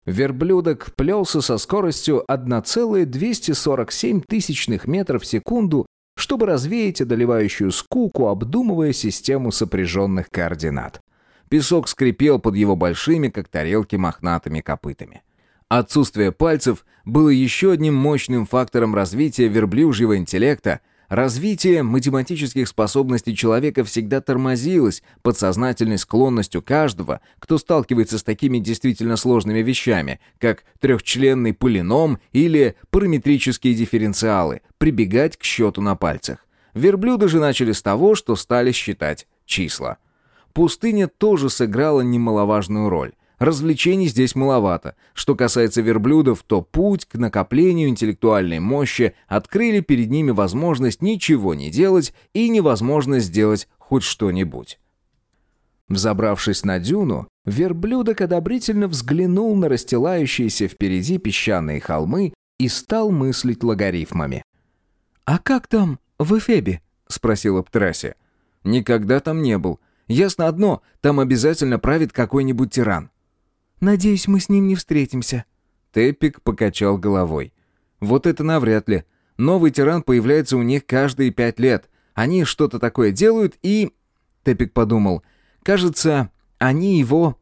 Верблюдок плелся со скоростью 1,247 метров в секунду, чтобы развеять одолевающую скуку, обдумывая систему сопряженных координат. Песок скрипел под его большими, как тарелки, мохнатыми копытами. Отсутствие пальцев было еще одним мощным фактором развития верблюжьего интеллекта. Развитие математических способностей человека всегда тормозилось подсознательной склонностью каждого, кто сталкивается с такими действительно сложными вещами, как трехчленный полином или параметрические дифференциалы, прибегать к счету на пальцах. Верблюды же начали с того, что стали считать числа. Пустыня тоже сыграла немаловажную роль. Развлечений здесь маловато. Что касается верблюдов, то путь к накоплению интеллектуальной мощи открыли перед ними возможность ничего не делать и невозможность сделать хоть что-нибудь. Взобравшись на дюну, верблюдок одобрительно взглянул на расстилающиеся впереди песчаные холмы и стал мыслить логарифмами. «А как там в Эфебе?» — спросила Птрасия. «Никогда там не был. Ясно одно, там обязательно правит какой-нибудь тиран». «Надеюсь, мы с ним не встретимся». Теппик покачал головой. «Вот это навряд ли. Новый тиран появляется у них каждые 5 лет. Они что-то такое делают и...» Теппик подумал. «Кажется, они его...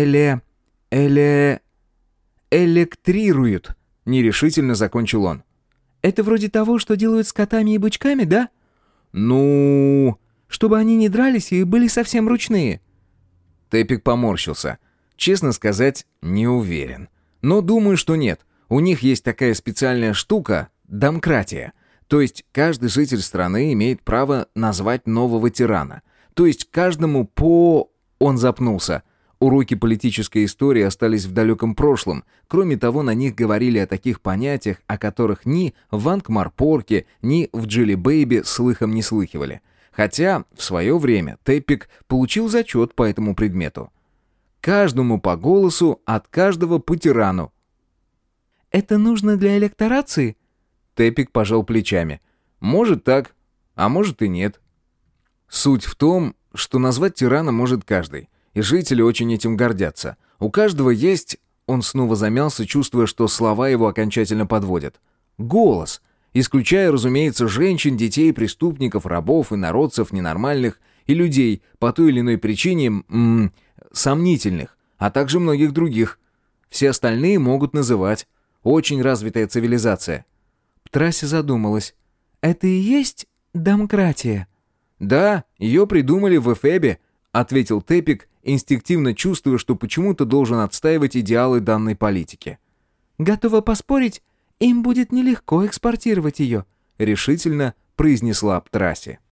электрируют». Нерешительно закончил он. «Это вроде того, что делают с котами и бычками, да?» «Ну...» «Чтобы они не дрались и были совсем ручные». Теппик поморщился. Честно сказать, не уверен. Но думаю, что нет. У них есть такая специальная штука – домкратия. То есть каждый житель страны имеет право назвать нового тирана. То есть каждому по... Он запнулся. Уроки политической истории остались в далеком прошлом. Кроме того, на них говорили о таких понятиях, о которых ни в Анкмарпорке, ни в Джилли-Бэйби слыхом не слыхивали. Хотя в свое время Теппик получил зачет по этому предмету. Каждому по голосу, от каждого по тирану. «Это нужно для электорации?» Теппик пожал плечами. «Может так, а может и нет». Суть в том, что назвать тирана может каждый, и жители очень этим гордятся. У каждого есть... Он снова замялся, чувствуя, что слова его окончательно подводят. Голос, исключая, разумеется, женщин, детей, преступников, рабов, инородцев, ненормальных и людей по той или иной причине... сомнительных, а также многих других. Все остальные могут называть. Очень развитая цивилизация. Птрасия задумалась. «Это и есть домкратия?» «Да, ее придумали в Эфебе», — ответил Теппик, инстинктивно чувствуя, что почему-то должен отстаивать идеалы данной политики. «Готова поспорить, им будет нелегко экспортировать ее», — решительно произнесла Птрасия.